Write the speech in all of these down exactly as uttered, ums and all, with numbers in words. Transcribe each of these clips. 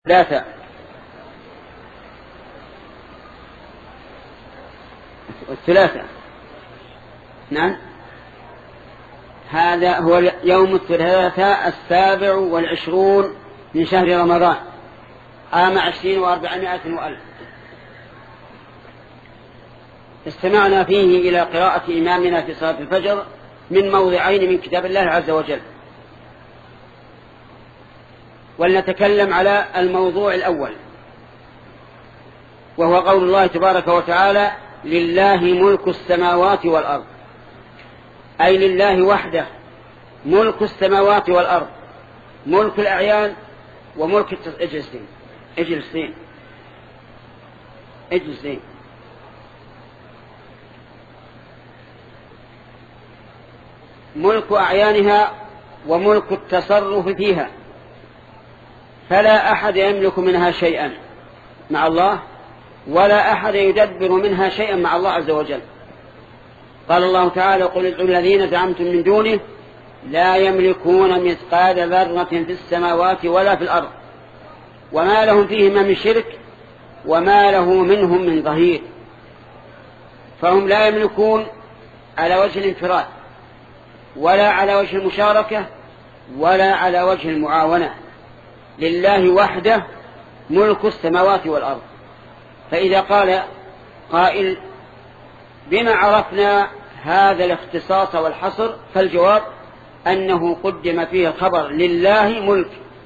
ثلاثة. الثلاثة. نعم، هذا هو يوم الثلاثاء السابع والعشرون من شهر رمضان عام عشرين وأربعمائة وألف. استمعنا فيه إلى قراءة إمامنا في صلاة الفجر من موضعين من كتاب الله عز وجل، ولنتكلم على الموضوع الأول، وهو قول الله تبارك وتعالى: لله ملك السماوات والأرض، أي لله وحده ملك السماوات والأرض، ملك الأعيان وملك التجسين. اجلسين اجلسين ملك أعيانها وملك التصرف فيها، فلا أحد يملك منها شيئا مع الله، ولا أحد يدبر منها شيئا مع الله عز وجل. قال الله تعالى: قل ادعوا الذين زعمتم من دونه لا يملكون مثقال ذرة في السماوات ولا في الأرض وما لهم فيهما من شرك وما له منهم من ظهير. فهم لا يملكون على وجه الانفراد، ولا على وجه المشاركة، ولا على وجه المعاونة. لله وحده ملك السماوات والأرض. فإذا قال قائل: بما عرفنا هذا الاختصاص والحصر؟ فالجواب أنه قدم فيه الخبر لله ملك،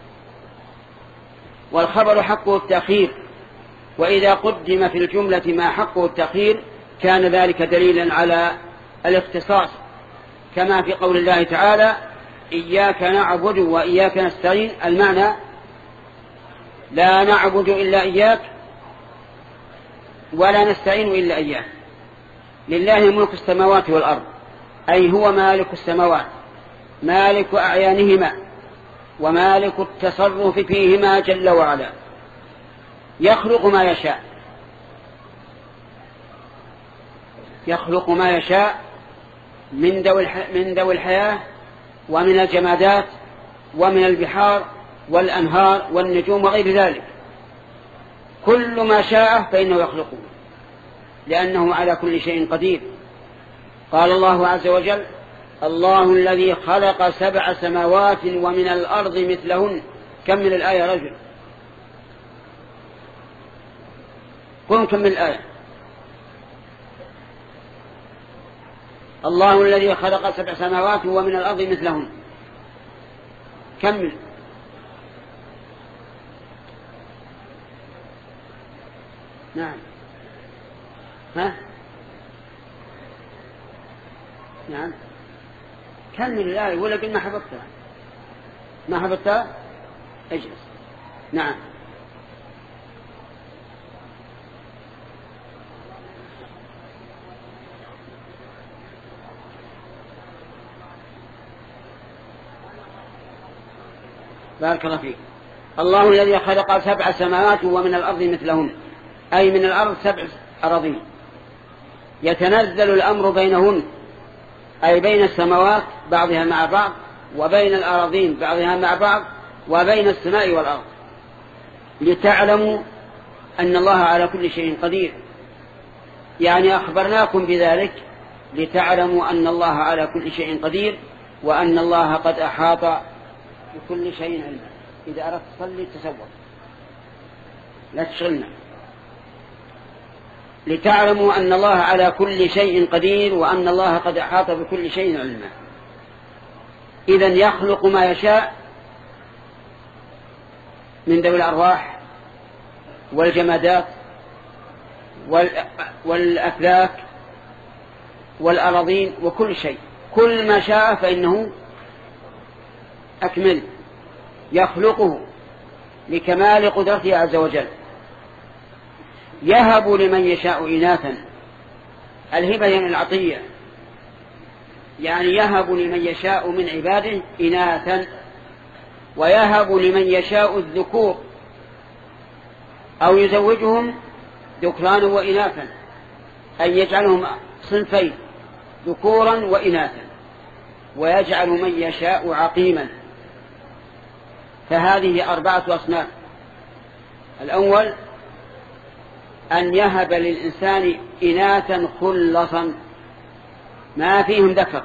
والخبر حقه التأخير، وإذا قدم في الجملة ما حقه التأخير كان ذلك دليلا على الاختصاص، كما في قول الله تعالى: إياك نعبد وإياك نستعين. المعنى: لا نعبد إلا إياك ولا نستعين إلا إياك. لله ملك السماوات والأرض، أي هو مالك السماوات، مالك أعيانهما، ومالك التصرف فيهما جل وعلا. يخلق ما يشاء، يخلق ما يشاء من ذوي من ذوي الحياة ومن الجمادات ومن البحار والأنهار والنجوم وغير ذلك. كل ما شاء فإنه يخلقه، لأنه على كل شيء قدير. قال الله عز وجل: الله الذي خلق سبع سماوات ومن الأرض مثلهن. كم من الآية رجل؟ قم كم من الآية؟ الله الذي خلق سبع سماوات ومن الأرض مثلهن. كمل. نعم. ها؟ نعم. كمل الآية، ولا قل ما حفظتها؟ ما حفظتها؟ اجلس. نعم. بارك الله فيك. الله الذي خلق سبع سماوات ومن الأرض مثلهن، أي من الأرض سبع أراضين يتنزل الأمر بينهن، أي بين السماوات بعضها مع بعض، وبين الأراضين بعضها مع بعض، وبين السماء والأرض، لتعلموا أن الله على كل شيء قدير. يعني أخبرناكم بذلك لتعلموا أن الله على كل شيء قدير، وأن الله قد أحاط بكل شيء علما. إذا أردت تصلي تصور، لا تشغلنا. لتعلموا أن الله على كل شيء قدير، وأن الله قد أحاط بكل شيء علما. إذن يخلق ما يشاء من ذوي الأرواح والجمادات والأفلاك والأراضين وكل شيء. كل ما شاء فإنه أكمل، يخلقه لكمال قدرته عز وجل. يهب لمن يشاء إناثا. الهبة يعني العطية، يعني يهب لمن يشاء من عباده إناثا، ويهب لمن يشاء الذكور، أو يزوجهم ذكرانا وإناثا، أي يجعلهم صنفين ذكورا وإناثا، ويجعل من يشاء عقيما. فهذه أربعة أصناف: الأول أن يهب للإنسان إناثا خلصا ما فيهم ذكر.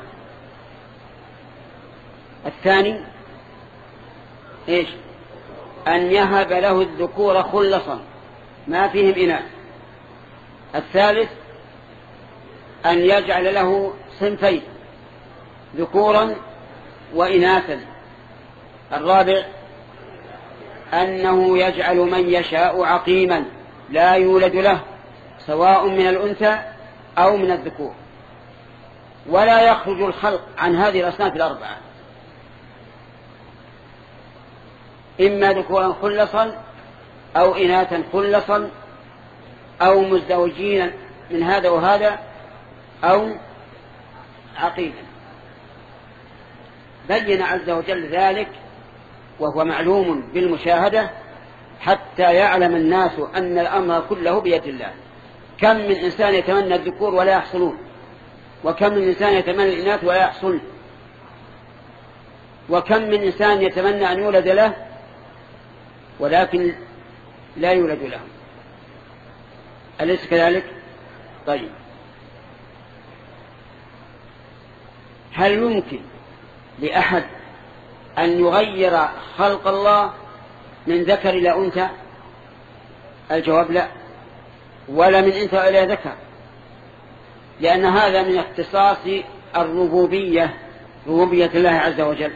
الثاني إيش؟ أن يهب له الذكور خلصا ما فيهم إناث. الثالث أن يجعل له صنفين ذكورا وإناثا. الرابع أنه يجعل من يشاء عقيما لا يولد له سواء من الأنثى أو من الذكور، ولا يخرج الخلق عن هذه الأصناف الأربعة، إما ذكورا خلصا أو إناثا خلصا أو مزدوجين من هذا وهذا أو عقيما. بين عز وجل ذلك وهو معلوم بالمشاهدة حتى يعلم الناس أن الأمر كله بيد الله. كم من إنسان يتمنى الذكور ولا يحصلون، وكم من إنسان يتمنى الإناث ولا يحصل، وكم من إنسان يتمنى أن يولد له ولكن لا يولد له. أليس كذلك؟ طيب، هل يمكن لأحد أن يغير خلق الله من ذكر إلى أنثى؟ الجواب لا، ولا من أنثى إلى ذكر، لأن هذا من اختصاص الربوبية، ربوبية الله عز وجل.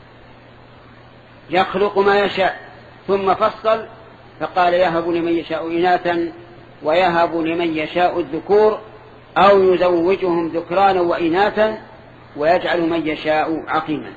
يخلق ما يشاء ثم فصل فقال يهب لمن يشاء إناثا ويهب لمن يشاء الذكور أو يزوجهم ذكرانا وإناثا ويجعل من يشاء عقيما.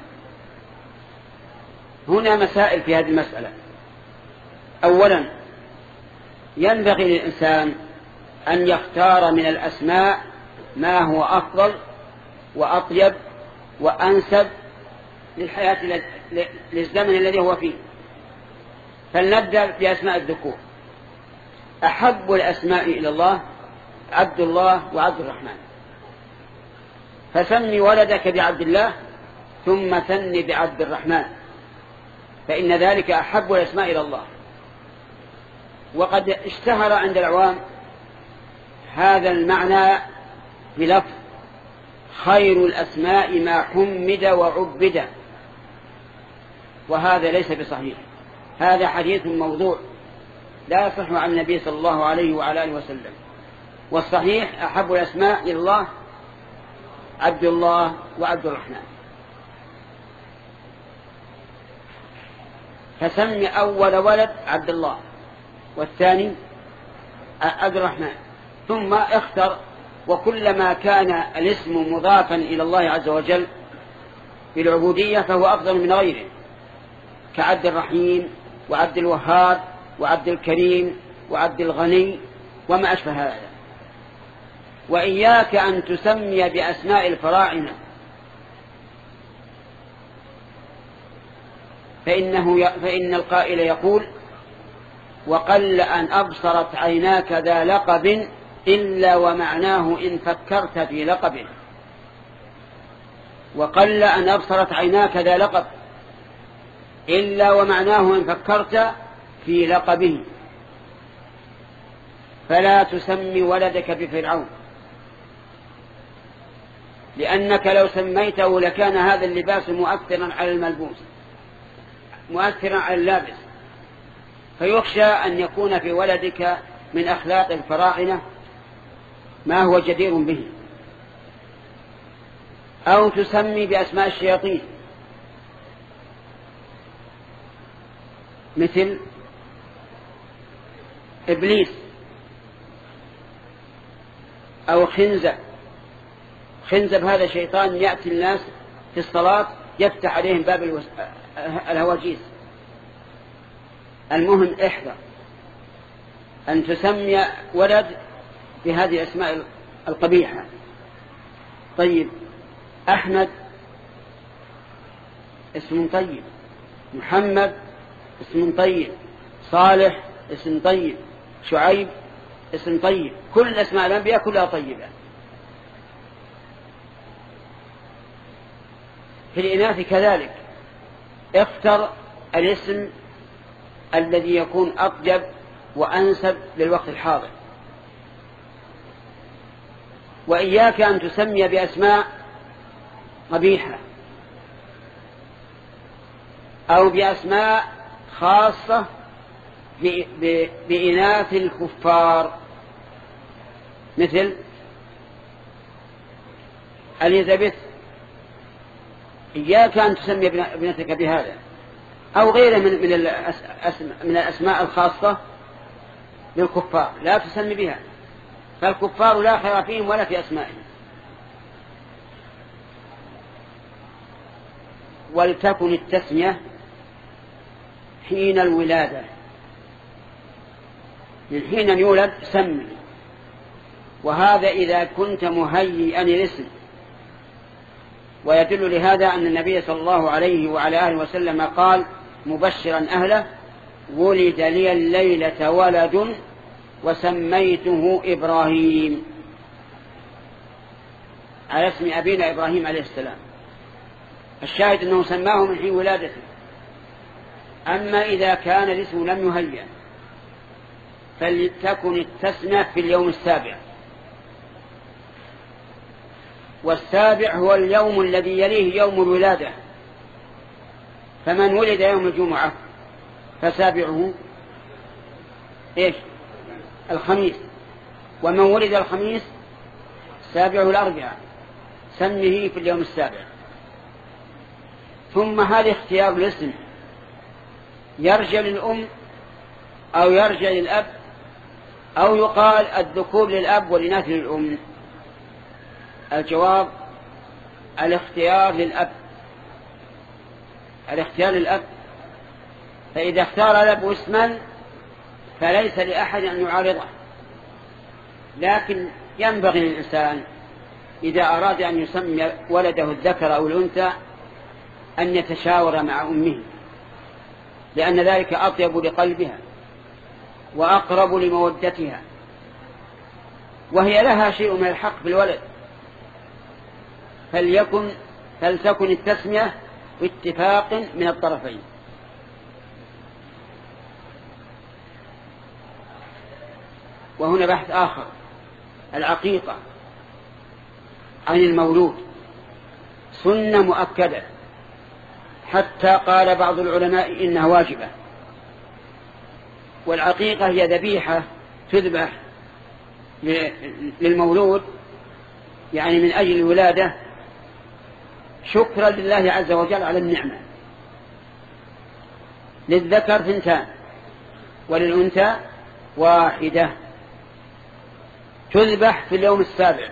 هنا مسائل في هذه المسألة. أولا، ينبغي للإنسان أن يختار من الأسماء ما هو أفضل وأطيب وأنسب للحياة للزمن الذي هو فيه. فلنبدأ بأسماء الذكور. أحب الأسماء إلى الله عبد الله وعبد الرحمن، فسمي ولدك بعبد الله ثم ثني بعبد الرحمن، فإن ذلك أحب الأسماء إلى الله. وقد اشتهر عند العوام هذا المعنى بلفظ خير الأسماء ما حمد وعبد، وهذا ليس بصحيح، هذا حديث موضوع لا يصح عن النبي صلى الله عليه وعلى آله وسلم. والصحيح أحب الأسماء إلى الله عبد الله وعبد الرحمن. فسمي أول ولد عبد الله والثاني عبد الرحمن، ثم اختر، وكلما كان الاسم مضافا إلى الله عز وجل بالعبودية فهو أفضل من غيره، كعبد الرحيم وعبد الوهاب وعبد الكريم وعبد الغني وما أشبه هذا. وإياك أن تسمي بأسماء الفراعنة، فإنه ي... فإن القائل يقول وقل أن أبصرت عيناك ذا لقب إلا ومعناه إن فكرت في لقبه. وقل أن أبصرت عيناك ذا لقب إلا ومعناه إن فكرت في لقبه. فلا تسمي ولدك بفرعون، لأنك لو سميته لكان هذا اللباس مؤثرا على الملبوس، مؤثرا على اللابس، فيخشى أن يكون في ولدك من أخلاق الفراعنة ما هو جدير به. أو تسمي بأسماء الشياطين مثل إبليس أو خنزب. خنزب هذا شيطان يأتي الناس في الصلاة يفتح عليهم باب الهواجيس. المهم احذر أن تسمي ولد بهذه الأسماء القبيحة. طيب، أحمد اسم طيب، محمد اسم طيب، صالح اسم طيب، شعيب اسم طيب، كل الأسماء الأنبياء كلها طيبة. في الإناث كذلك، اختر الاسم الذي يكون أطيب وأنسب للوقت الحاضر. وإياك أن تسمي بأسماء قبيحة أو بأسماء خاصة بإناث الكفار، مثل اليزابيث، إياك أن تسمي ابنتك بهذا، أو غيره من من الأسماء الخاصة للكفار لا تسمي بها، فالكفار لا خير فيهم ولا في أسمائهم. ولتكن التسمية حين الولادة، من حين يولد سمي، وهذا إذا كنت مهيئا للاسم. ويدل لهذا أن النبي صلى الله عليه وعلى آله وسلم قال مبشرا أهله: ولد لي الليلة ولد وسميته إبراهيم، على اسم أبينا إبراهيم عليه السلام. الشاهد أنه سماه من حين ولادته. أما إذا كان الاسم لم يهيأ فلتكن التسمية في اليوم السابع، والسابع هو اليوم الذي يليه يوم الولادة، فمن ولد يوم الجمعة فسابعه إيش؟ الخميس، ومن ولد الخميس سابعه الأربعاء، سمه في اليوم السابع. ثم هذا اختيار الاسم يرجع للأم أو يرجع للأب، أو يقال الذكور للأب والإناث للأم. الجواب الاختيار للأب، الاختيار للأب. فإذا اختار الأب اسما فليس لأحد أن يعارضه، لكن ينبغي للإنسان إذا أراد أن يسمي ولده الذكر أو الأنثى أن يتشاور مع أمه، لأن ذلك أطيب لقلبها وأقرب لمودتها، وهي لها شيء من الحق بالولد. فليكن فلتكن التسمية باتفاق من الطرفين. وهنا بحث آخر: العقيقة عن المولود سنة مؤكدة، حتى قال بعض العلماء إنها واجبة. والعقيقة هي ذبيحة تذبح للمولود، يعني من أجل الولادة، شكرا لله عز وجل على النعمة. للذكر ثنتان وللأنثى واحدة، تذبح في اليوم السابع،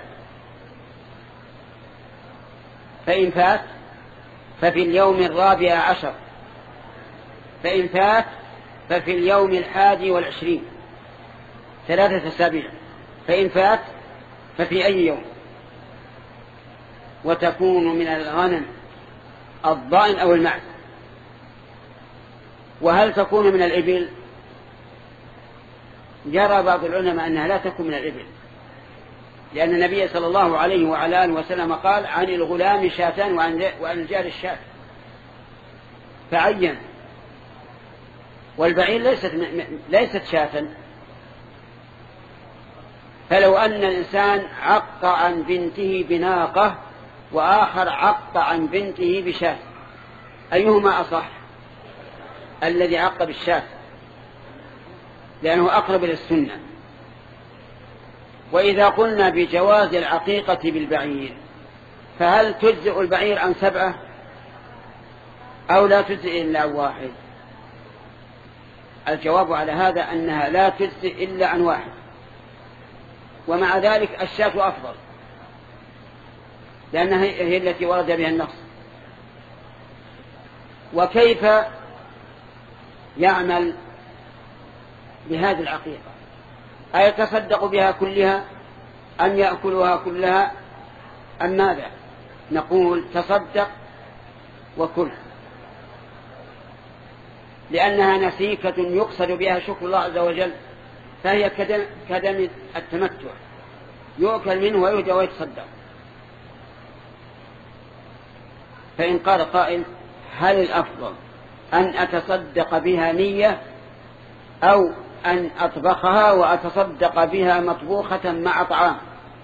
فإن فات ففي اليوم الرابع عشر، فإن فات ففي اليوم الحادي والعشرين، ثلاثة أسابيع، فإن فات ففي أي يوم. وتكون من الغنم الضأن أو المعز. وهل تكون من الإبل؟ جرى بعض العلماء أنها لا تكون من الإبل، لأن النبي صلى الله عليه وعلى آله وسلم قال عن الغلام شاتان وعن الجار الشاة، فعين. والبعير ليست ليست شاة. فلو أن الإنسان عق عن بنته بناقة وآخر عق عن بنته بشاة، أيهما أصح؟ الذي عق بالشاة، لأنه أقرب إلى السنة. وإذا قلنا بجواز العقيقة بالبعير، فهل تجزئ البعير عن سبعة أو لا تجزئ إلا عن واحد؟ الجواب على هذا أنها لا تجزئ إلا عن واحد، ومع ذلك الشاة أفضل، لأنها هي التي ورد بها النص. وكيف يعمل بهذه العقيقة؟ أيتصدق بها كلها أم يأكلها كلها أم ماذا؟ نقول تصدق وكل، لأنها نسيكة يقصد بها شكر الله عز وجل، فهي كدم, كدم التمتع، يؤكل منه ويهدى ويتصدق. فإن قال قائل: هل الأفضل أن أتصدق بها نية أو أن أطبخها وأتصدق بها مطبوخة مع طعام،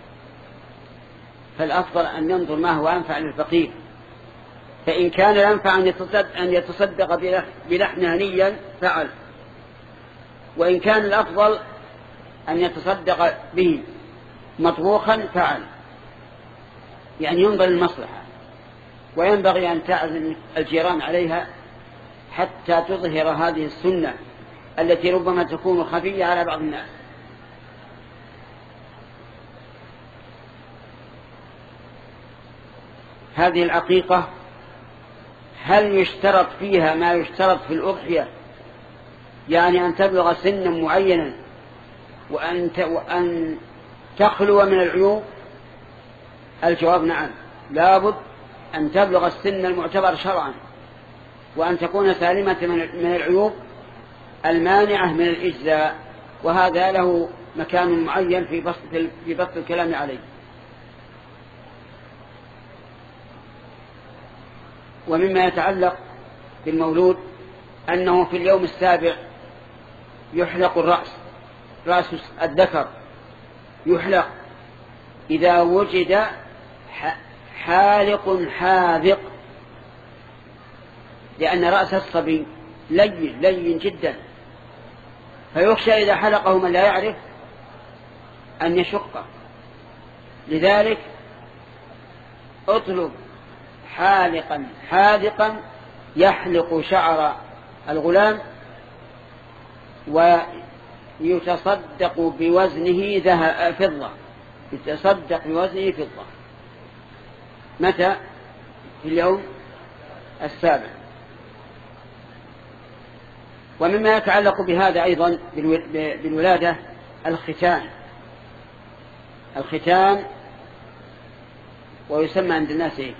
فالأفضل أن ينظر ما هو أنفع للفقير. فإن كان الأنفع أن يتصدق بلحم هنيا فعل، وإن كان الأفضل أن يتصدق به مطبوخا فعل، يعني ينظر المصلحة. وينبغي أن تعزم الجيران عليها حتى تظهر هذه السنة التي ربما تكون خفية على بعض الناس. هذه العقيقة هل يشترط فيها ما يشترط في الأضحية، يعني أن تبلغ سنا معينا وأن وأن تخلو من العيوب؟ الجواب نعم، لابد أن تبلغ السن المعتبر شرعا، وأن تكون سالمة من العيوب المانعة من الإجزاء، وهذا له مكان معين في بسط في بسط الكلام عليه. ومما يتعلق بالمولود أنه في اليوم السابع يحلق الرأس، رأس الذكر يحلق إذا وجد حالق حاذق، لأن رأس الصبي لين لين جدا، فيخشى إذا حلقه من لا يعرف أن يشقه. لذلك اطلب حالقا حاذقا يحلق شعر الغلام ويتصدق بوزنه ذهب فضة، يتصدق بوزنه فضة. متى؟ في اليوم السابع. ومما يتعلق بهذا أيضا بالولادة الختان، الختان ويسمى عند الناس إيه؟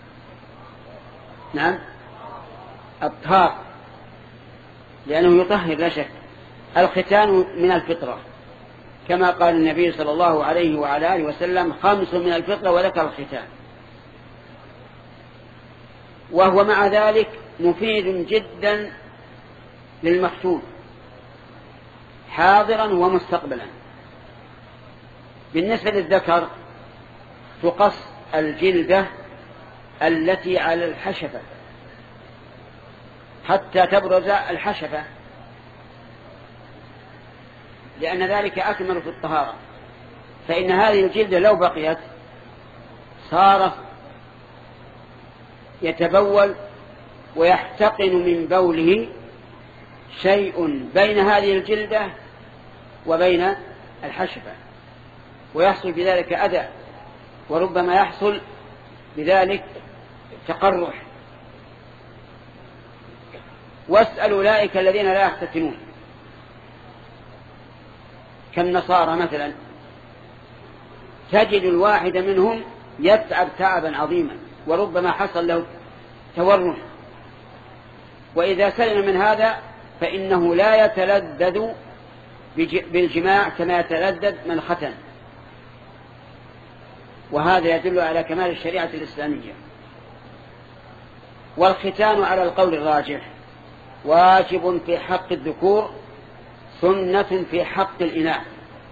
نعم الطهار، لأنه يطهر لا شك. الختان من الفطرة، كما قال النبي صلى الله عليه وعلى آله وسلم: خمس من الفطرة، وذكر الختان. وهو مع ذلك مفيد جدا للمختون حاضرا ومستقبلا. بالنسبة للذكر تقص الجلدة التي على الحشفة حتى تبرز الحشفة، لأن ذلك أكمل في الطهارة. فإن هذه الجلدة لو بقيت صار يتبول ويحتقن من بوله شيء بين هذه الجلدة وبين الحشفة، ويحصل بذلك أذى، وربما يحصل بذلك تقرح. واسأل أولئك الذين لا يختتنون كالنصارى مثلا، تجد الواحد منهم يتعب تعبا عظيما وربما حصل له تورم، وإذا سلم من هذا فإنه لا يتلذذ بالجماع كما يتلذذ من ختن. وهذا يدل على كمال الشريعة الإسلامية. والختان على القول الراجح واجب في حق الذكور، سنة في حق الإناث.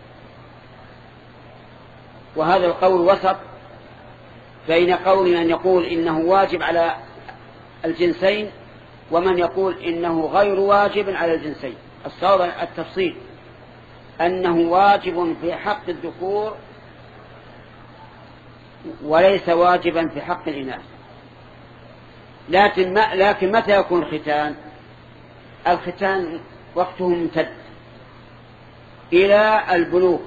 وهذا القول وسط بين قول من يقول إنه واجب على الجنسين ومن يقول إنه غير واجب على الجنسين. الصواب التفصيل أنه واجب في حق الذكور وليس واجبا في حق الإناث. لكن, ما لكن متى يكون الختان؟ الختان وقته ممتد إلى البلوغ.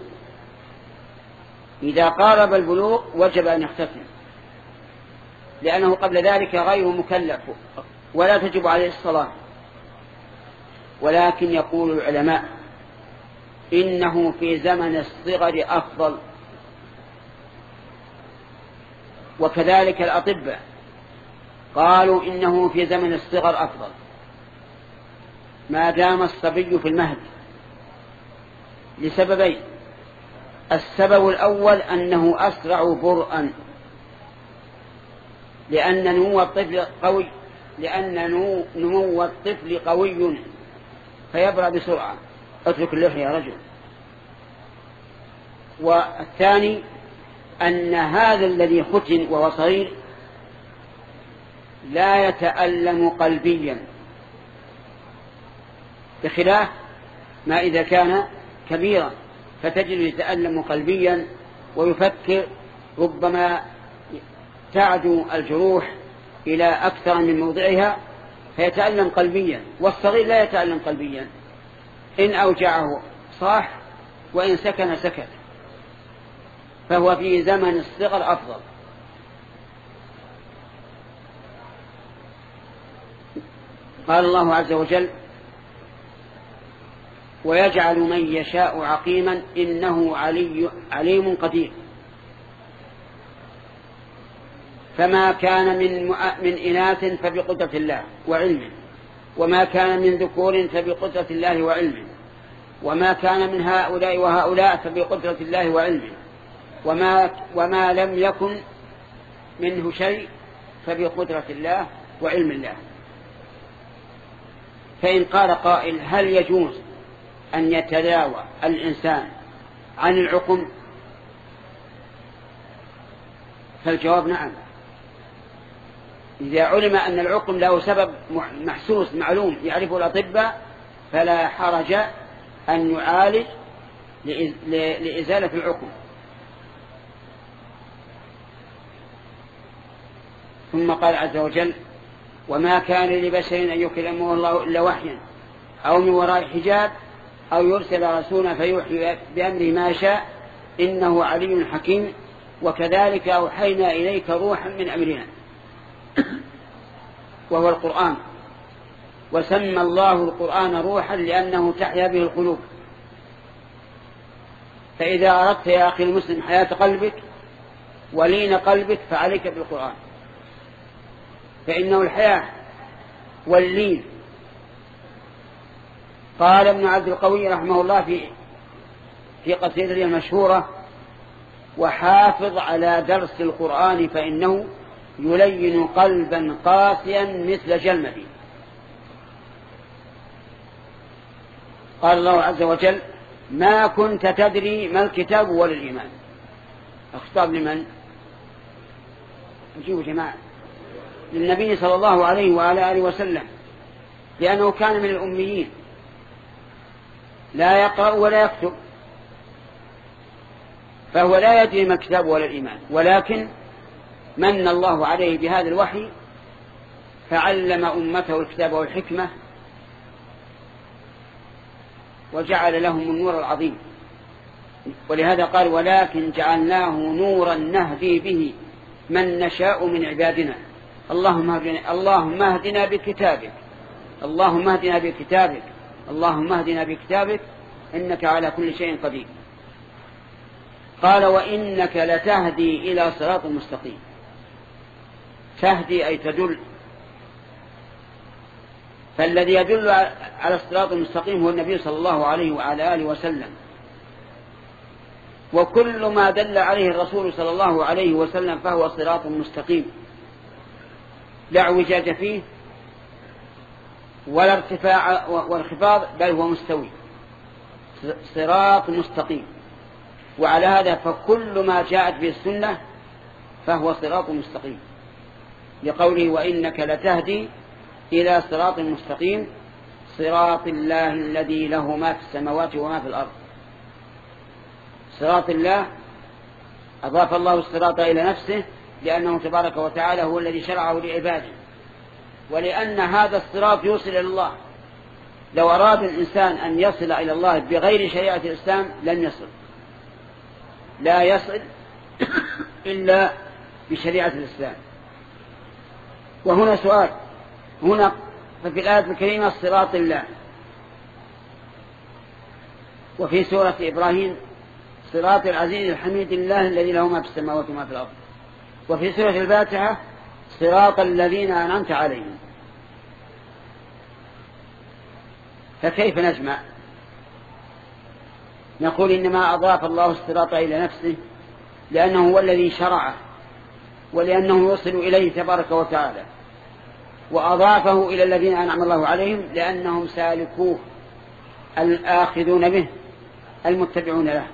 إذا قارب البلوغ وجب أن يختتن، لأنه قبل ذلك غير مكلف ولا تجب عليه الصلاة. ولكن يقول العلماء إنه في زمن الصغر أفضل، وكذلك الأطباء قالوا إنه في زمن الصغر أفضل ما دام الصبي في المهد، لسببين: السبب الأول أنه أسرع برءا، لأن نمو الطفل قوي لأن نمو الطفل قوي فيبرأ بسرعة. اترك اللحية يا رجل. والثاني أن هذا الذي ختن وهو صغير لا يتألم قلبيا، بخلاف ما إذا كان كبيرا فتجد يتألم قلبيا ويفكر، ربما تعدو الجروح إلى أكثر من موضعها فيتألم قلبيا. والصغير لا يتألم قلبيا، إن أوجعه صاح وإن سكن سكت، فهو في زمن الصغر أفضل. قال الله عز وجل: ويجعل من يشاء عقيما إنه علي عليم قدير. فما كان من من إناث فبقدرة الله وعلمه، وما كان من ذكور فبقدرة الله وعلمه، وما كان من هؤلاء وهؤلاء فبقدرة الله وعلمه، وما وما لم يكن منه شيء فبقدرة الله وعلم الله. فإن قال قائل: هل يجوز أن يتداوى الإنسان عن العقم؟ فالجواب نعم. إذا علم أن العقم له سبب محسوس معلوم يعرفه الأطباء فلا حرج أن يعالج لإزالة العقم. ثم قال عز وجل: وما كان لبشر أن يكلمه الله إلا وحيا أو من وراء حجاب أو يرسل رسولا فيوحي بأمره ما يشاء إنه علي حكيم وكذلك أوحينا إليك روحا من أمرنا وهو القرآن. وسمى الله القرآن روحا لأنه تحيا به القلوب. فإذا أردت يا أخي المسلم حياة قلبك ولين قلبك فعليك بالقرآن، فإنه الحياة واللين. قال ابن عبد القوي رحمه الله في في قصيدته المشهورة: وحافظ على درس القرآن فإنه يلين قلبا قاسيا مثل جلمدي. قال الله عز وجل: ما كنت تدري ما الكتاب ولا الإيمان. اخطاب لمن؟ نجيب جماعة للنبي صلى الله عليه وعلى آله وسلم، لأنه كان من الأميين لا يقرأ ولا يكتب، فهو لا يدري ما الكتاب ولا الإيمان، ولكن من الله عليه بهذا الوحي فعلم أمته الكتاب والحكمة وجعل لهم النور العظيم. ولهذا قال: ولكن جعلناه نورا نهدي به من نشاء من عبادنا اللهم اهدنا اللهم اهدنا بكتابك اللهم اهدنا بكتابك اللهم اهدنا بكتابك إنك على كل شيء قدير. قال: وإنك لتهدي إلى صراط مستقيم. تهدي أي تدل، فالذي يدل على الصراط المستقيم هو النبي صلى الله عليه وعلى آله وسلم. وكل ما دل عليه الرسول صلى الله عليه وسلم فهو صراط مستقيم لا اعوجاج فيه ولا ارتفاع وانخفاض، بل هو مستوي، صراط مستقيم. وعلى هذا فكل ما جاءت به السنة فهو صراط مستقيم، لقوله: وإنك لتهدي إلى صراط مستقيم صراط الله الذي له ما في السماوات وما في الأرض. صراط الله أضاف الله الصراط إلى نفسه لأنه تبارك وتعالى هو الذي شرعه لعباده، ولأن هذا الصراط يوصل إلى الله. لو أراد الإنسان أن يصل إلى الله بغير شريعة الإسلام لن يصل، لا يصل إلا بشريعة الإسلام. وهنا سؤال، هنا ففي الآية الكريمة صراط الله، وفي سورة إبراهيم صراط العزيز الحميد الله الذي له ما في السماوات وما في الأرض، وفي سورة الفاتحة صراط الذين أنعمت عليهم. فكيف نجمع؟ نقول إنما أضاف الله الصراط إلى نفسه لأنه هو الذي شرعه ولأنه يوصل إليه تبارك وتعالى، وأضافه إلى الذين أنعم الله عليهم لأنهم سالكوه الآخذون به المتبعون له.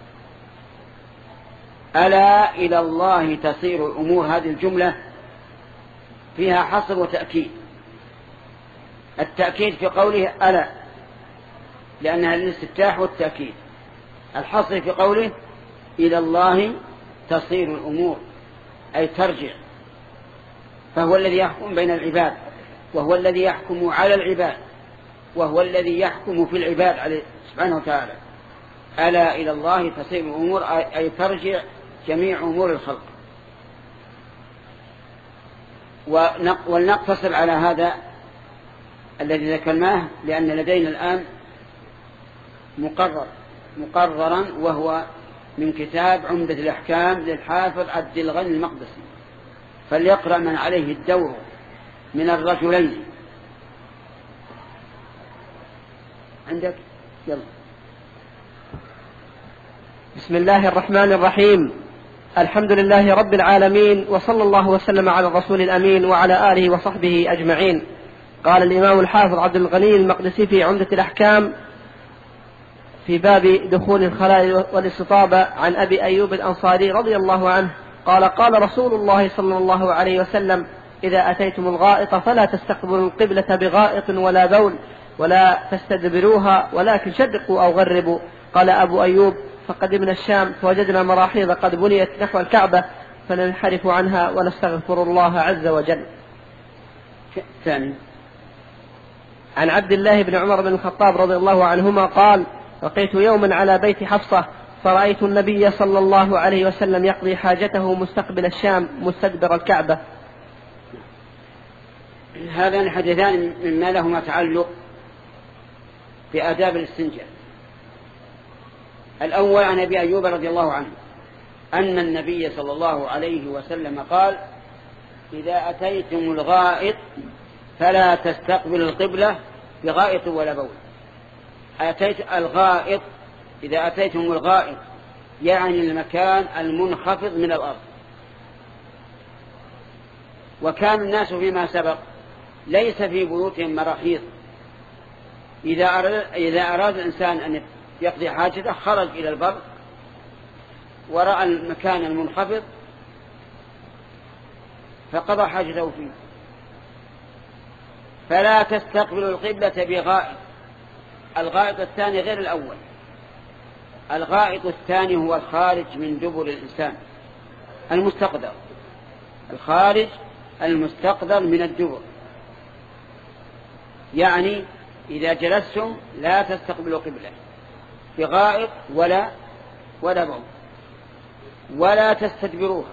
ألا إلى الله تصير الأمور، هذه الجملة فيها حصر وتأكيد. التأكيد في قوله ألا لأنها للاستفتاح والتأكيد، الحصر في قوله إلى الله تصير الأمور أي ترجع، فهو الذي يحكم بين العباد، وهو الذي يحكم على العباد، وهو الذي يحكم في العباد عليه سبحانه وتعالى. ألا إلى الله تصير الأمور أي ترجع جميع أمور الخلق. ولنقتصر على هذا الذي ذكرناه لأن لدينا الآن مقرر مقررا وهو من كتاب عمدة الأحكام للحافظ عبد الغني المقدسي، فليقرأ من عليه الدور من الرجلين. عندك؟ يلا. بسم الله الرحمن الرحيم. الحمد لله رب العالمين، وصلى الله وسلم على الرسول الأمين وعلى آله وصحبه أجمعين. قال الإمام الحافظ عبد الغني المقدسي في عمدة الأحكام في باب دخول الخلاء والاستطابة عن أبي أيوب الأنصاري رضي الله عنه قال: قال رسول الله صلى الله عليه وسلم: إذا أتيتم الغائط فلا تستقبلوا القبلة بغائط ولا بول ولا تستدبروها ولكن شرقوا أو غربوا. قال أبو أيوب: فقدمنا الشام فوجدنا مراحيض قد بنيت نحو الكعبة فننحرف عنها ونستغفر الله عز وجل. ثاني. عن عبد الله بن عمر بن الخطاب رضي الله عنهما قال: بقيت يوما على بيت حفصة فرأيت النبي صلى الله عليه وسلم يقضي حاجته مستقبل الشام مستدبر الكعبة. هذان حديثان مما لهما تعلق بآداب الاستنجاء. الأول عن أبي أيوب رضي الله عنه أن النبي صلى الله عليه وسلم قال: إذا أتيتم الغائط فلا تستقبلوا القبلة بغائط ولا بول. أتيت الغائط، إذا أتيتم الغائط يعني المكان المنخفض من الأرض. وكان الناس فيما سبق ليس في بيوتهم مراحيض، إذا أراد, إذا أراد الإنسان أن يقضي حاجته خرج إلى البر ورأى المكان المنخفض فقضى حاجته فيه. فلا تستقبلوا القبلة بغائط. الغائط الثاني غير الأول. الغائط الثاني هو الخارج من دبر الإنسان المستقدر، الخارج المستقدر من الدبر. يعني إذا جلستم لا تستقبلوا قبلة بغائط ولا ولا بول ولا تستدبروها،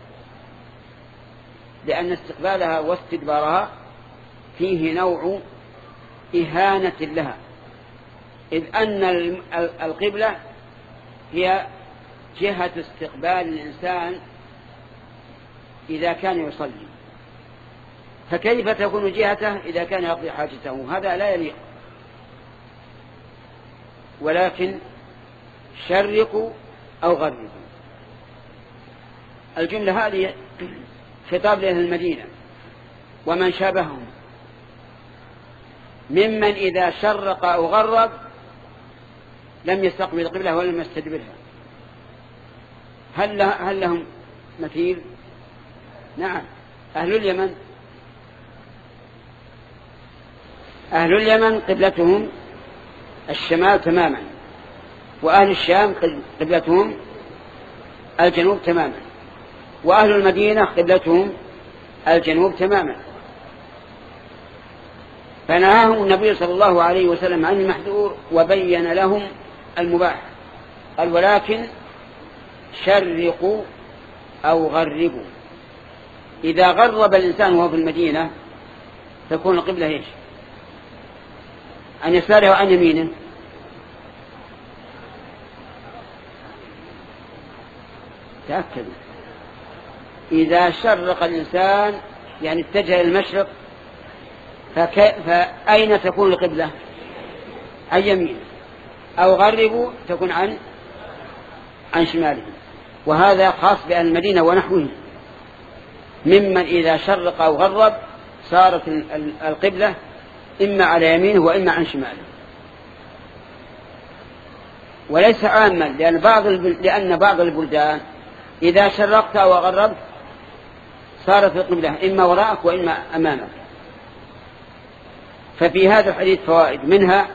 لأن استقبالها واستدبارها فيه نوع إهانة لها، إذ أن القبلة هي جهة استقبال الإنسان إذا كان يصلي، فكيف تكون جهته إذا كان يقضي حاجته؟ هذا لا يليق. ولكن شرقوا أو غربوا. الجملة هذه خطاب لأهل المدينة ومن شابههم ممن إذا شرق أو غرب لم يستقبل القبلة ولم يستدبرها. هل, هل لهم مثيل؟ نعم. أهل اليمن أهل اليمن قبلتهم الشمال تماما، وأهل الشام قبلتهم الجنوب تماما، وأهل المدينة قبلتهم الجنوب تماما. فنهاهم النبي صلى الله عليه وسلم عن المحذور وبين لهم المباح. قال: ولكن شرقوا أو غربوا. إذا غرب الإنسان وهو في المدينة تكون القبلة إيش؟ عن يساره وعن يمينه. تأكدوا. إذا شرق الإنسان يعني اتجه المشرق فك... فأين تكون القبلة؟ عن يمينه. أو غربوا تكون عن عن شماله. وهذا خاص بأهل المدينة ونحوه، ممن إذا شرق أو غرب صارت القبلة إما على يمينه وإما عن شماله. وليس عاما، لأن بعض لأن بعض البلدان إذا شرقت أو غربت صارت القبلة إما وراءك وإما أمامك. ففي هذا الحديث فوائد، منها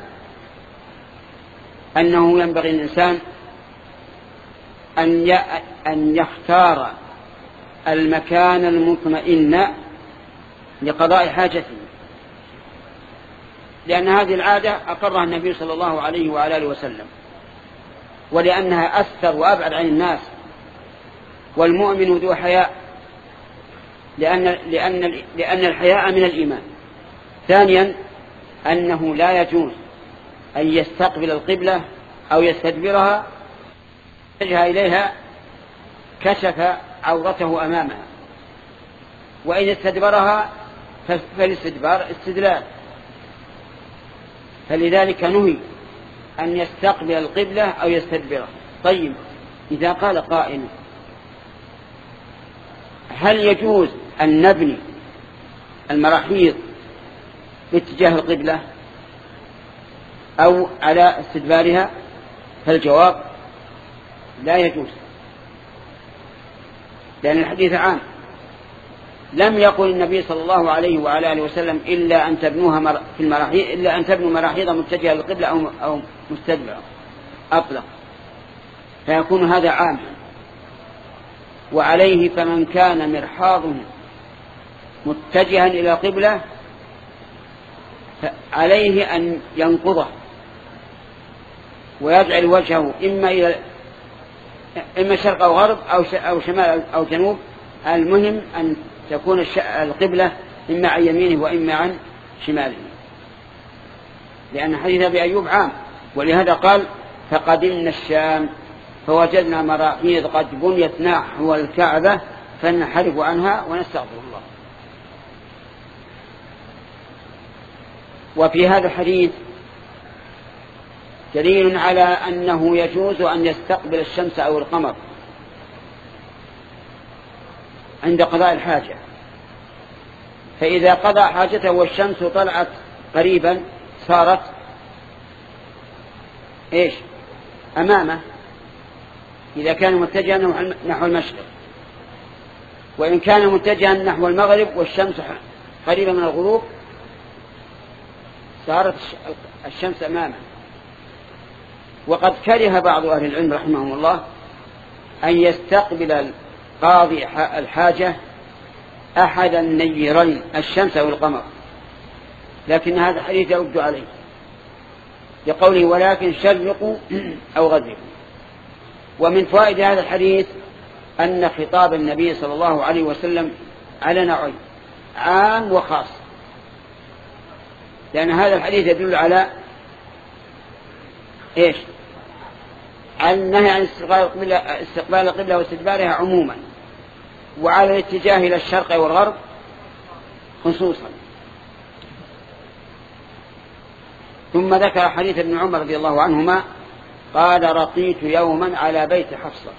أنه ينبغي الإنسان أن يختار المكان المطمئن لقضاء حاجته، لأن هذه العادة أقرها النبي صلى الله عليه وعلى آله وسلم، ولأنها أستر وأبعد عن الناس، والمؤمن ذو حياء، لأن, لأن, لأن الحياء من الإيمان. ثانيا أنه لا يجوز أن يستقبل القبلة أو يستدبرها يتجه إليها كشف عورته أمامها، وإن استدبرها فالاستدبار استدلال، فلذلك نهي أن يستقبل القبلة أو يستدبرها. طيب، إذا قال قائل هل يجوز أن نبني المراحيض باتجاه القبلة أو على استدبارها؟ فالجواب لا يجوز، لأن الحديث عام، لم يقل النبي صلى الله عليه وعلى آله وسلم إلا أن تبنوها في المراحيض إلا أن تبنوا مراحيض متجهة للقبلة أو أو مستدبرة، أطلق، فيكون هذا عام. وعليه فمن كان مرحاضه متجها إلى القبلة عليه أن ينقضه ويجعل وجهه إما إلى إما شرق أو غرب أو شمال أو جنوب، المهم أن تكون القبلة إما عن يمينه وإما عن شماله، لأن حديث أبي أيوب عام. ولهذا قال فقدمنا الشام فوجدنا مراحيض قد بنيت نحو الكعبة فننحرف عنها ونستغفر الله. وفي هذا الحديث دليل على أنه يجوز أن يستقبل الشمس أو القمر عند قضاء الحاجة، فإذا قضى حاجته والشمس طلعت قريبا صارت إيش أمامه إذا كان متجها نحو المشرق، وإن كان متجها نحو المغرب والشمس قريبة من الغروب صارت الشمس أمامه. وقد كره بعض أهل العلم رحمهم الله أن يستقبل قاضي الحاجة أحد النيرين الشمس أو القمر، لكن هذا الحديث يرد عليه لقوله ولكن شرقوا أو غربوا. ومن فوائد هذا الحديث أن خطاب النبي صلى الله عليه وسلم على نوعين، عام وخاص، لأن هذا الحديث يدل على إيش؟ على النهي عن استقبال القبلة واستدبارها عموما، وعلى الاتجاه إلى الشرق والغرب خصوصا. ثم ذكر حديث ابن عمر رضي الله عنهما قال رقيت يوما على بيت حفصة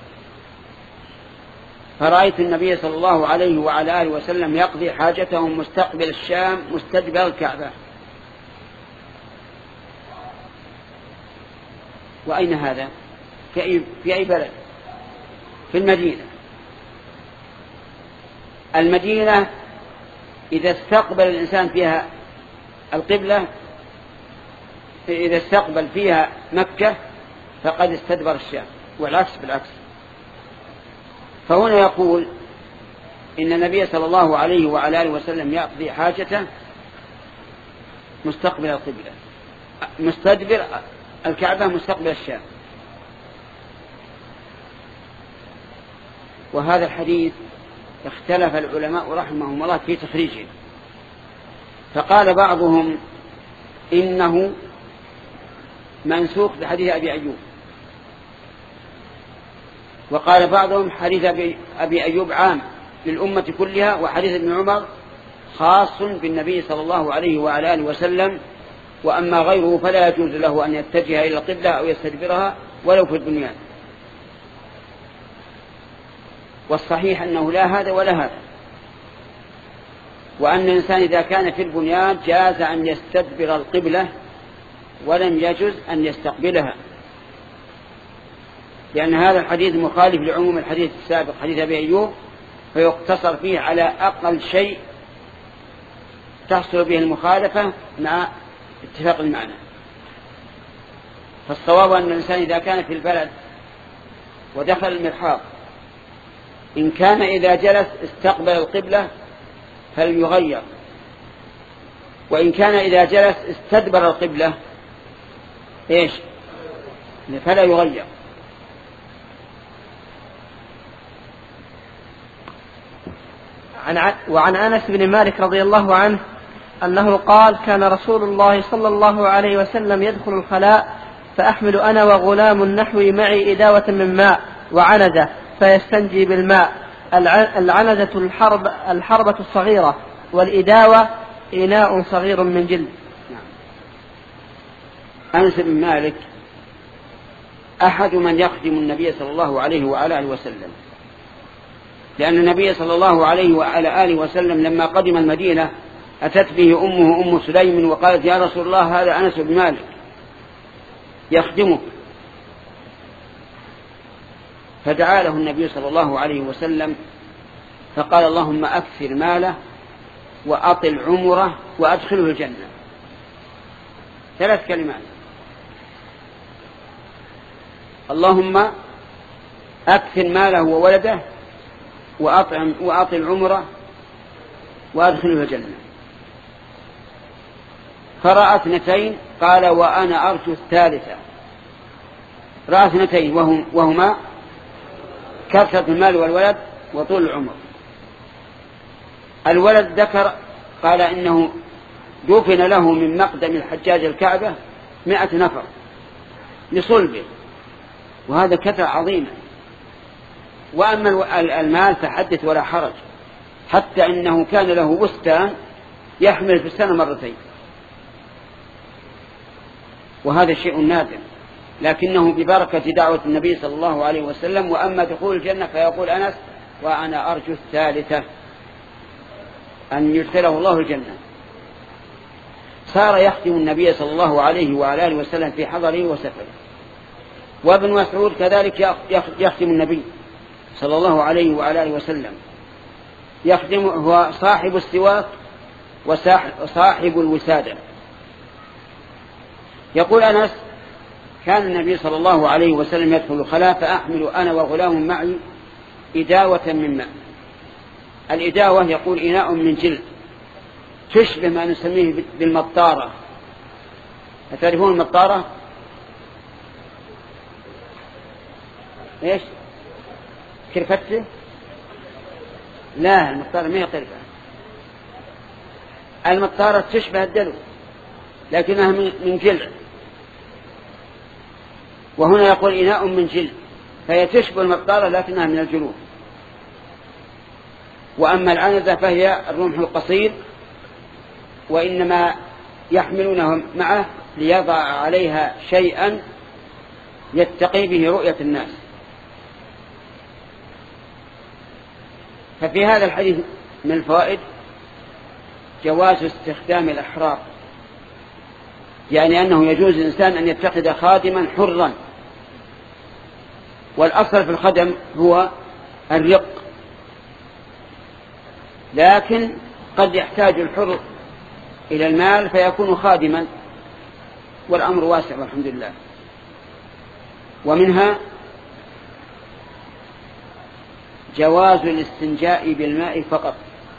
فرأيت النبي صلى الله عليه وعلى آله وسلم يقضي حاجته مستقبل الشام مستدبر الكعبة. وأين هذا؟ في أي, في أي بلد؟ في المدينة. المدينة إذا استقبل الإنسان فيها القبلة، إذا استقبل فيها مكة فقد استدبر الشام، والعكس بالعكس. فهنا يقول إن النبي صلى الله عليه وعلى آله وسلم يقضي حاجته مستقبل القبلة، مستدبر الكعبة مستقبل الشام. وهذا الحديث اختلف العلماء رحمهم الله في تخريجه، فقال بعضهم إنه منسوخ بحديث أبي أيوب، وقال بعضهم حديث أبي أيوب عام للأمة كلها، وحديث ابن عمر خاص بالنبي صلى الله عليه وعلى آله وسلم، وأما غيره فلا يجوز له أن يتجه إلى القبلة أو يستدبرها ولو في البنيان. والصحيح أنه لا هذا ولا هذا، وأن الإنسان إذا كان في البنيان جاز أن يستدبر القبلة ولم يجوز أن يستقبلها، لأن هذا الحديث مخالف لعموم الحديث السابق حديث أبي أيوب، فيقتصر فيه على أقل شيء تحصل به المخالفة مع اتفاق المعنى. فالصواب أن الإنسان إذا كان في البلد ودخل المرحاض، إن كان إذا جلس استقبل القبلة فليغير، وإن كان إذا جلس استدبر القبلة إيش فلا يغير. وعن أنس بن مالك رضي الله عنه أنه قال: كان رسول الله صلى الله عليه وسلم يدخل الخلاء فأحمل أنا وغلام نحوي معي إداوة من ماء وعنزة فيستنجي بالماء. العنزة الحرب الحربة الصغيرة، والإداوة إناء صغير من جلد. أنس بن مالك أحد من يخدم النبي صلى الله عليه وعلى آله وسلم، لأن النبي صلى الله عليه وعلى آله وسلم لما قدم المدينة أتت به أمه أم سليم وقالت: يا رسول الله، هذا أنس بن مالك يخدمك. فدعا له النبي صلى الله عليه وسلم فقال: اللهم أكثر ماله وأطل عمره وأدخله الجنة. ثلاث كلمات: اللهم أكثر ماله وولده وأطعم وأطل عمره وأدخله الجنة. فرأى اثنتين قال: وأنا أرجو الثالثة. رأى اثنتين وهما كثرة المال والولد وطول العمر. الولد ذكر قال إنه دفن له من مقدم الحجاج الكعبة مئة نفر لصلبه، وهذا كثرة عظيمة. وأما المال فحدث ولا حرج، حتى إنه كان له بستان يحمل في السنة مرتين، وهذا شيء نادر، لكنه ببركة دعوة النبي صلى الله عليه وسلم. وأما دخول الجنة فيقول أنس: وأنا أرجو الثالثة، أن يدخله الله الجنة. صار يخدم النبي صلى الله عليه وعلى آله وسلم في حضره وسفره. وابن مسعود كذلك يخدم النبي صلى الله عليه وعلى آله وسلم، يخدم، هو صاحب السواك وصاحب الوسادة. يقول أنس: كان النبي صلى الله عليه وسلم يدخل الخلاء فأحمل أنا وغلام معي إداوة من ماء. الإداوة يقول إناء من جلد، تشبه ما نسميه بالمطارة. أتعرفون المطارة؟ إيش؟ كرفته؟ لا، المطارة ما هي كرفة. المطارة تشبه الدلو لكنها من جلد، وهنا يقول إناء من جلد، فهي تشبه المطارة لكنها من الجلود. وأما العنزة فهي الرمح القصير، وإنما يحملونه معه ليضع عليها شيئا يتقي به رؤية الناس. ففي هذا الحديث من الفوائد جواز استخدام الأحرار، يعني أنه يجوز الإنسان أن يتخذ خادما حرا، والأصل في الخدم هو الرق، لكن قد يحتاج الحر إلى المال فيكون خادما، والأمر واسع والحمد لله. ومنها جواز الاستنجاء بالماء فقط،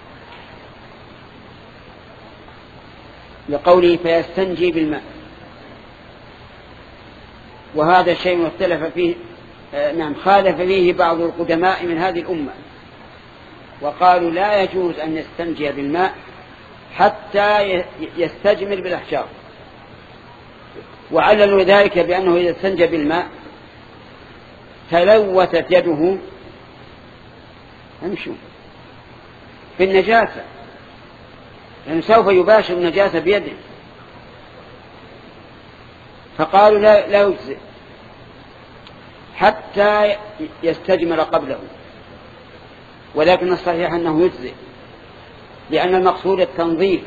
لقوله فيستنجي بالماء، وهذا شيء اختلف فيه آه نعم خالف فيه بعض القدماء من هذه الأمة، وقالوا لا يجوز أن يستنجي بالماء حتى يستجمر بالأحجار، وعللوا ذلك بأنه إذا استنجى بالماء تلوثت يده امشوا في النجاسة، يعني سوف يباشر النجاسة بيده، فقالوا لا, لا يجزئ حتى يستجمر قبله، ولكن الصحيح أنه يجزئ، لأن المقصود التنظيف،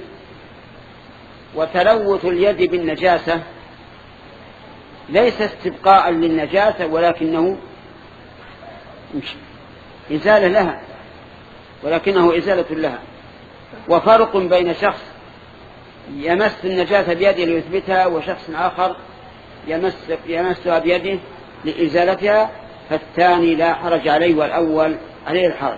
وتلوث اليد بالنجاسة ليس استبقاء للنجاسة ولكنه إزالة لها، ولكنه إزالة لها. وفرق بين شخص يمس النجاسة بيده ليثبتها وشخص آخر يمس يمسها بيده لإزالتها، فالثاني لا حرج عليه والأول عليه الحرج.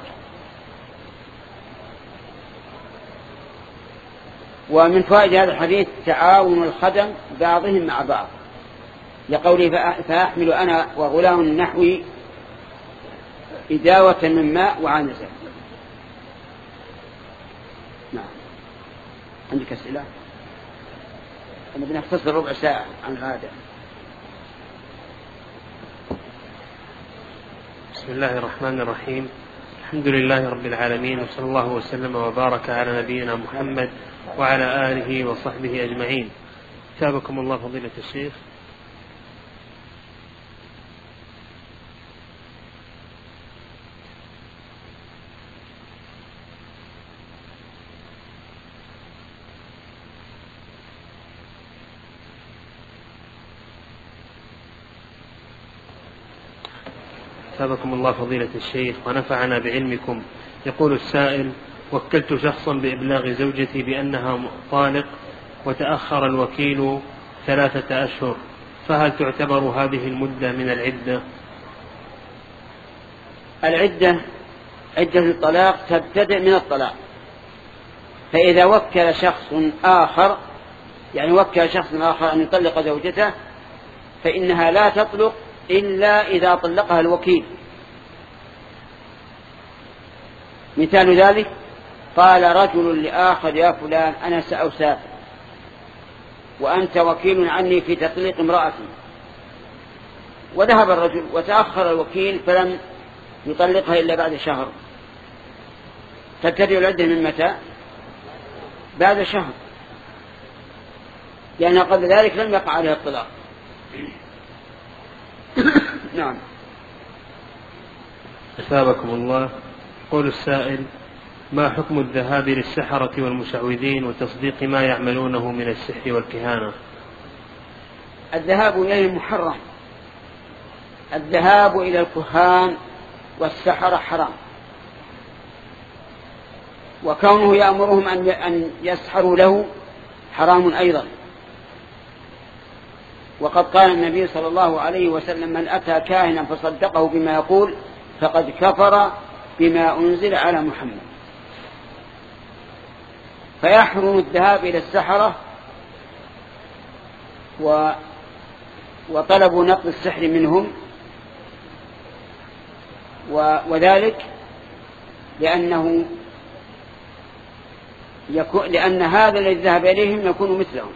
ومن فوائد هذا الحديث تعاون الخدم بعضهم مع بعض، لقوله فأحمل أنا وغلام نحوي إداوة من ماء وعنزة. نعم. عندك أسئلة؟ أنا بنختصر ربع ساعة عن العادة. بسم الله الرحمن الرحيم. الحمد لله رب العالمين، وصلى الله وسلم وبارك على نبينا محمد وعلى آله وصحبه أجمعين. تابكم الله فضيلة الشيخ. تابكم الله فضيلة الشيخ ونفعنا بعلمكم. يقول السائل: وكلت شخصا بإبلاغ زوجتي بأنها طالق وتأخر الوكيل ثلاثة أشهر، فهل تعتبر هذه المدة من العدة؟ العدة عدة الطلاق تبتدئ من الطلاق، فإذا وكل شخص آخر يعني وكل شخص آخر أن يطلق زوجته فإنها لا تطلق إلا إذا طلقها الوكيل. مثال ذلك: قال رجل لآخر: يا فلان أنا سأسافر وأنت وكيل عني في تطليق امرأتي، وذهب الرجل وتأخر الوكيل فلم يطلقها إلا بعد شهر، تبتدئ العدة من متى؟ بعد شهر، لأن قبل ذلك لم يقع عليها الطلاق. نعم. أثابكم الله. قول السائل: ما حكم الذهاب للسحرة والمشعوذين وتصديق ما يعملونه من السحر والكهانة؟ الذهاب إليه محرم. الذهاب إلى الكهان والسحرة حرام، وكونه يأمرهم أن يسحروا له حرام أيضا. وقد قال النبي صلى الله عليه وسلم: من أتى كاهنا فصدقه بما يقول فقد كفر بما أنزل على محمد. فيحرم الذهاب إلى السحرة و... وطلب نقل السحر منهم، و... وذلك لأنه يكون... لأن هذا الذي ذهب إليهم يكون مثلهم.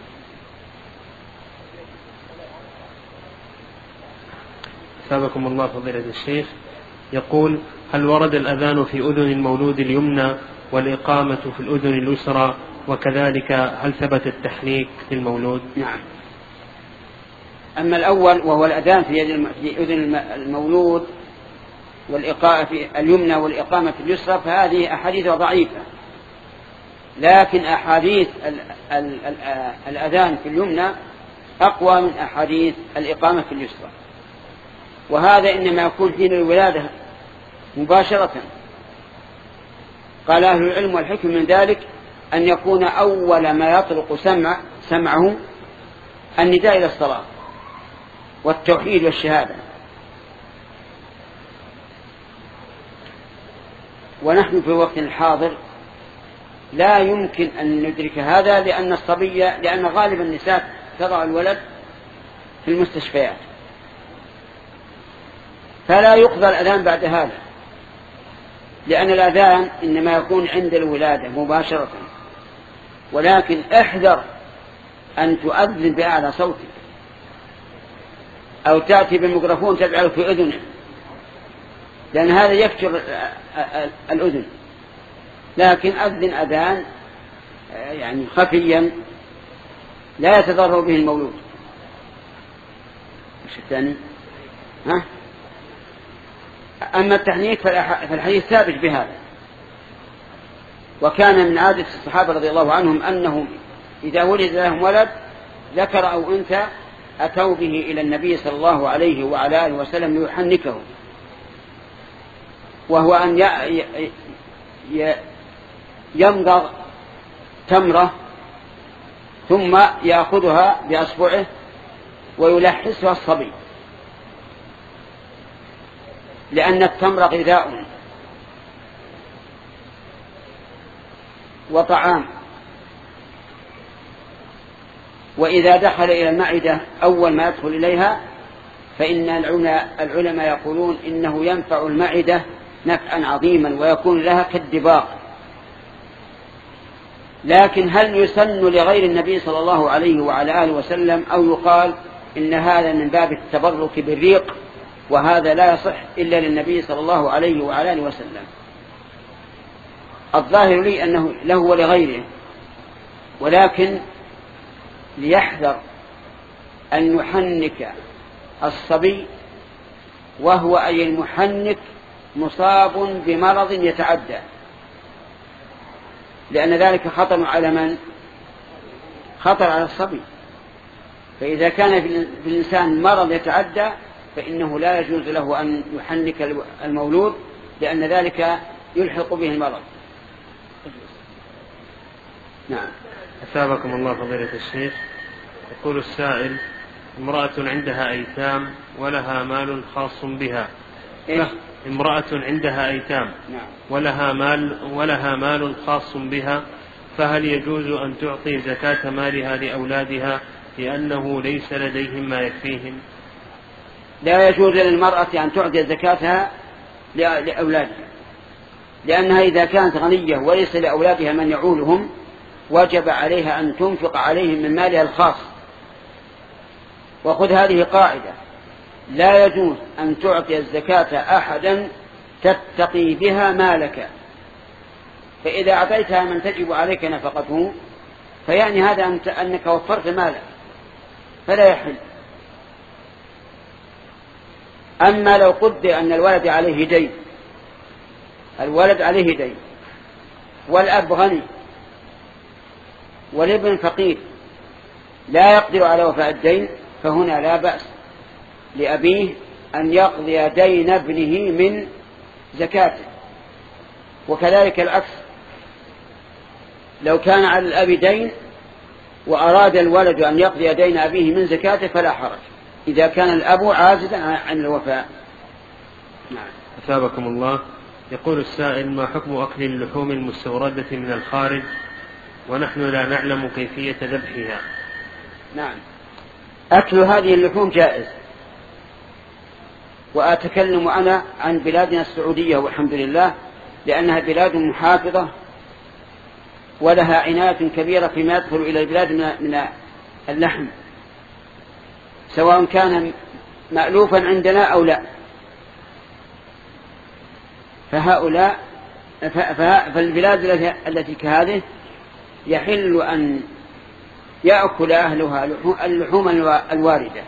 أثابكم الله فضيلة الشيخ. يقول: هل ورد الأذان في أذن المولود اليمنى والإقامة في الأذن اليسرى، وكذلك هل ثبت التحنيك للمولود؟ نعم. أما الأول وهو الأذان في أذن المولود والإقامة في اليمنى والإقامة في اليسرى فهذه أحاديث ضعيفة، لكن أحاديث الأذان في اليمنى أقوى من أحاديث الإقامة في اليسرى، وهذا إنما يكون حين الولادة مباشرة. قال أهل العلم والحكم من ذلك أن يكون أول ما يطلق سمع سمعه النداء إلى الصلاة والتوحيد والشهادة. ونحن في الوقت الحاضر لا يمكن أن ندرك هذا، لأن الصبية لأن غالب النساء تضع الولد في المستشفيات، فلا يقضى الأذان بعد هذا، لأن الأذان إنما يكون عند الولادة مباشرة. ولكن احذر أن تؤذن بأعلى صوتك أو تأتي بالميكروفون تجعله في أذنه، لأن هذا يفجر الأذن. لكن أذن أذان يعني خفيا لا يتضرر به المولود. مش الثاني؟ ها؟ أما التحنيك فالحديث ثابت بهذا، وكان من عادة الصحابة رضي الله عنهم أنهم إذا ولد لهم ولد ذكر أو أنثى أتوا به إلى النبي صلى الله عليه وعلى آله وسلم ليحنكه. وهو أن يمضغ تمرة ثم يأخذها بأصبعه ويلحسها الصبي، لأن التمر غذاء وطعام، وإذا دخل إلى المعدة أول ما يدخل إليها فإن العلماء يقولون إنه ينفع المعدة نفعا عظيما ويكون لها كالدباق. لكن هل يسن لغير النبي صلى الله عليه وعلى آله وسلم أو يقال إن هذا من باب التبرك بالريق وهذا لا يصح إلا للنبي صلى الله عليه وعلى آله وسلم؟ الظاهر لي أنه له ولغيره، ولكن ليحذر أن يحنك الصبي وهو أي المحنك مصاب بمرض يتعدى، لأن ذلك خطر على من؟ خطر على الصبي. فإذا كان في الإنسان مرض يتعدى فإنه لا يجوز له أن يحنك المولود، لأن ذلك يلحق به المرض. نعم. أثابكم الله فضيلة الشيخ. يقول السائل: امرأة عندها أيتام ولها مال خاص بها. إيه؟ امرأة عندها أيتام نعم. ولها مال ولها مال خاص بها، فهل يجوز أن تعطي زكاة مالها لأولادها لأنه ليس لديهم ما يكفيهم؟ لا يجوز للمرأة أن تعطي زكاتها لأولادها، لأنها إذا كانت غنية وليس لأولادها من يعولهم وجب عليها أن تنفق عليهم من مالها الخاص. وخذ هذه قاعدة: لا يجوز أن تعطي الزكاة أحدا تتقي بها مالك، فإذا أعطيتها من تجب عليك نفقته فيعني هذا أنك وفرت مالك فلا يحل. أما لو قدر أن الولد عليه دين، الولد عليه دين والأب غني والابن فقير لا يقدر على وفاء الدين، فهنا لا بأس لأبيه أن يقضي دين ابنه من زكاته. وكذلك العكس، لو كان على الأب دين وأراد الولد أن يقضي دين أبيه من زكاته فلا حرج إذا كان الأب عاجزا عن الوفاء. نعم. أثابكم الله. يقول السائل: ما حكم أكل اللحوم المستوردة من الخارج ونحن لا نعلم كيفية ذبحها؟ نعم، أكل هذه اللحوم جائز، وأتكلم أنا عن بلادنا السعودية والحمد لله، لأنها بلاد محافظة ولها عناية كبيرة فيما يدخل إلى البلاد من اللحم، سواء كان مألوفا عندنا أو لا. فهؤلاء فالبلاد التي كهذه يحل أن يأكل أهلها اللحوم الواردة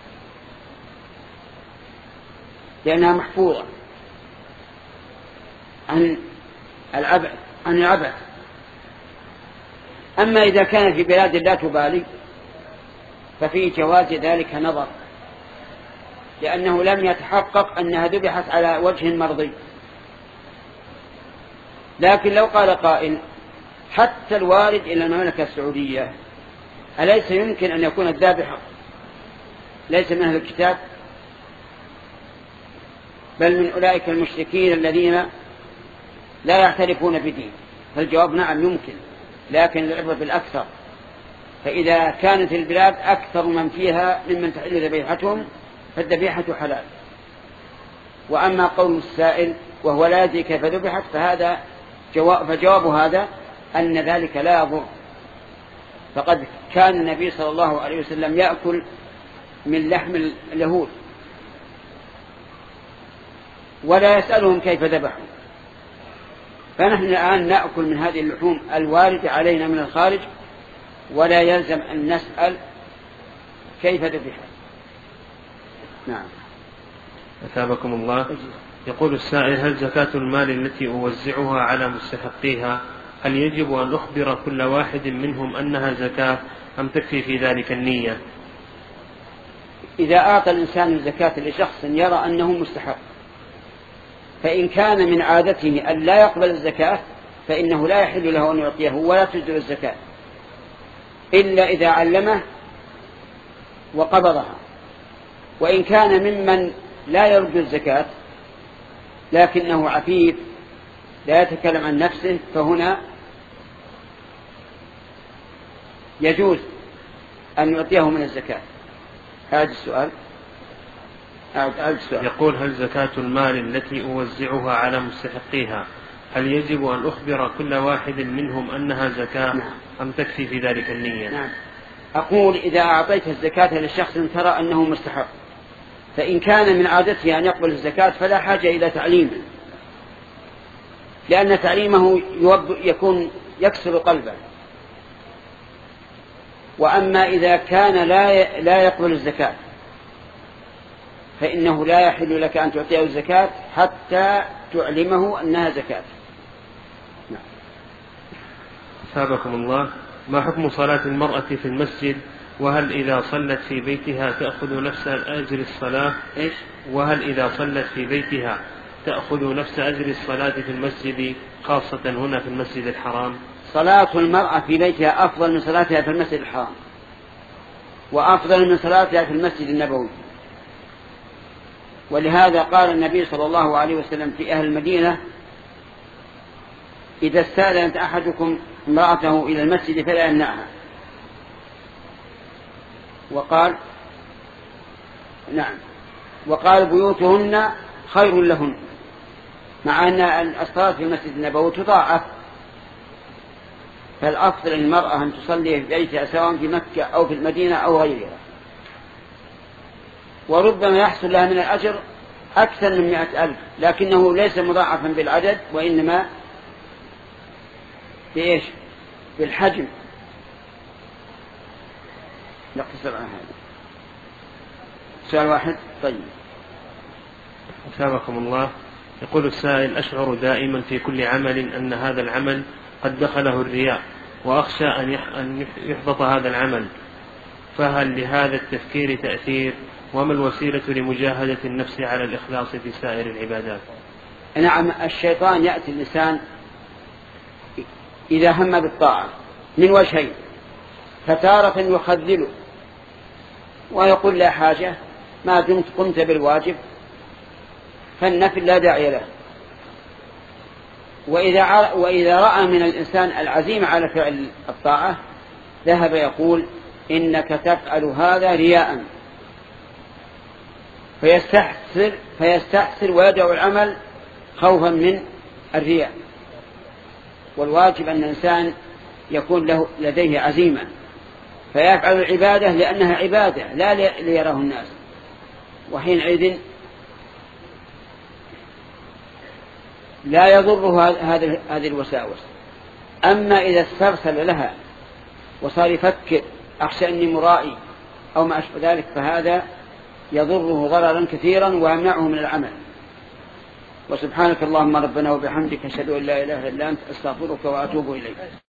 لأنها محفوظة عن العبث عن العبث. أما إذا كان في بلاد لا تبالي ففي جواز ذلك نظر، لأنه لم يتحقق أنها ذبحت على وجه مرضي. لكن لو قال قائل: حتى الوارد إلى المملكة السعودية أليس يمكن أن يكون الذابح ليس من أهل الكتاب بل من أولئك المشركين الذين لا يعترفون بدين؟ فالجواب: نعم يمكن، لكن العبرة بالأكثر. فإذا كانت البلاد أكثر من فيها ممن تحل ذبيحتهم فالذبيحة حلال. وأما قول السائل وهو لا يدري كيف ذبحت فهذا جواب فجواب هذا أن ذلك لا يضر، فقد كان النبي صلى الله عليه وسلم يأكل من لحم اليهود ولا يسألهم كيف ذبحوا، فنحن الآن نأكل من هذه اللحوم الواردة علينا من الخارج ولا يلزم أن نسأل كيف ذبحت. نعم. أثابكم الله. يقول السائل: هل زكاة المال التي أوزعها على مستحقيها هل يجب أن أخبر كل واحد منهم أنها زكاة أم تكفي في ذلك النية؟ إذا أعطى الإنسان الزكاة لشخص يرى أنه مستحق فإن كان من عادته أن لا يقبل الزكاة فإنه لا يحل له أن يعطيه ولا تجزئ الزكاة إلا إذا علمه وقبضها. وإن كان ممن لا يرجو الزكاة لكنه عفيف لا يتكلم عن نفسه فهنا يجوز أن يعطيه من الزكاة. هذا السؤال. السؤال يقول: هل زكاة المال التي أوزعها على مستحقيها هل يجب أن أخبر كل واحد منهم أنها زكاة؟ نعم. أم تكفي في ذلك النية؟ نعم. أقول إذا أعطيت الزكاة لشخص ترى أنه مستحق فإن كان من عادته أن يقبل الزكاة فلا حاجة إلى تعليمه لأن تعليمه يكون يكسر قلبه. وأما إذا كان لا لا يقبل الزكاة فإنه لا يحل لك أن تعطيه الزكاة حتى تعلمه أنها زكاة. نعم. ثابكم الله، ما حكم صلاة المرأة في المسجد؟ وهل إذا صلت في بيتها تأخذ نفس أجر الصلاة؟ إيش؟ وهل إذا صلت في بيتها تأخذ نفس أجر الصلاة في المسجد خاصة هنا في المسجد الحرام؟ صلاة المرأة في بيتها أفضل من صلاتها في المسجد الحرام وأفضل من صلاتها في المسجد النبوي. ولهذا قال النبي صلى الله عليه وسلم في أهل المدينة: إذا استأذنت أحدكم امرأته إلى المسجد فلا يمنعها. وقال نعم وقال: بيوتهن خير لهن، مع أن الصلاة في المسجد النبوي تضاعف، فالأفضل للمرأة أن تصلي في بيتها سواء في مكة أو في المدينة أو غيرها، وربما يحصل لها من الأجر أكثر من مئة ألف، لكنه ليس مضاعفا بالعدد وإنما بإيش؟ بالحجم. نقتصر على هذا. سؤال واحد. طيب. أثابكم الله. يقول السائل: أشعر دائما في كل عمل أن هذا العمل قد دخله الرياء وأخشى أن يحبط هذا العمل، فهل لهذا التفكير تأثير؟ وما الوسيلة لمجاهدة النفس على الإخلاص في سائر العبادات؟ نعم، الشيطان يأتي الإنسان إذا هم بالطاعة من وجهين، فتارة يخذله ويقول لا حاجة ما دمت قمت بالواجب فالنفل لا داعي له. وإذا, وإذا رأى من الإنسان العزيمة على فعل الطاعة ذهب يقول إنك تفعل هذا رياء، فيستحسر, فيستحسر ويدعو العمل خوفا من الرياء. والواجب أن الإنسان يكون له لديه عزيمة فيفعل العبادة لأنها عبادة لا ليراه الناس، وحينئذ لا يضره هذه الوساوس. أما إذا استرسل لها وصار يفكر أخشى أني مرائي أو ما أشبه ذلك فهذا يضره ضررا كثيرا ويمنعه من العمل. وسبحانك اللهم ربنا وبحمدك أشهد أن لا إله إلا أنت أستغفرك وأتوب إليك.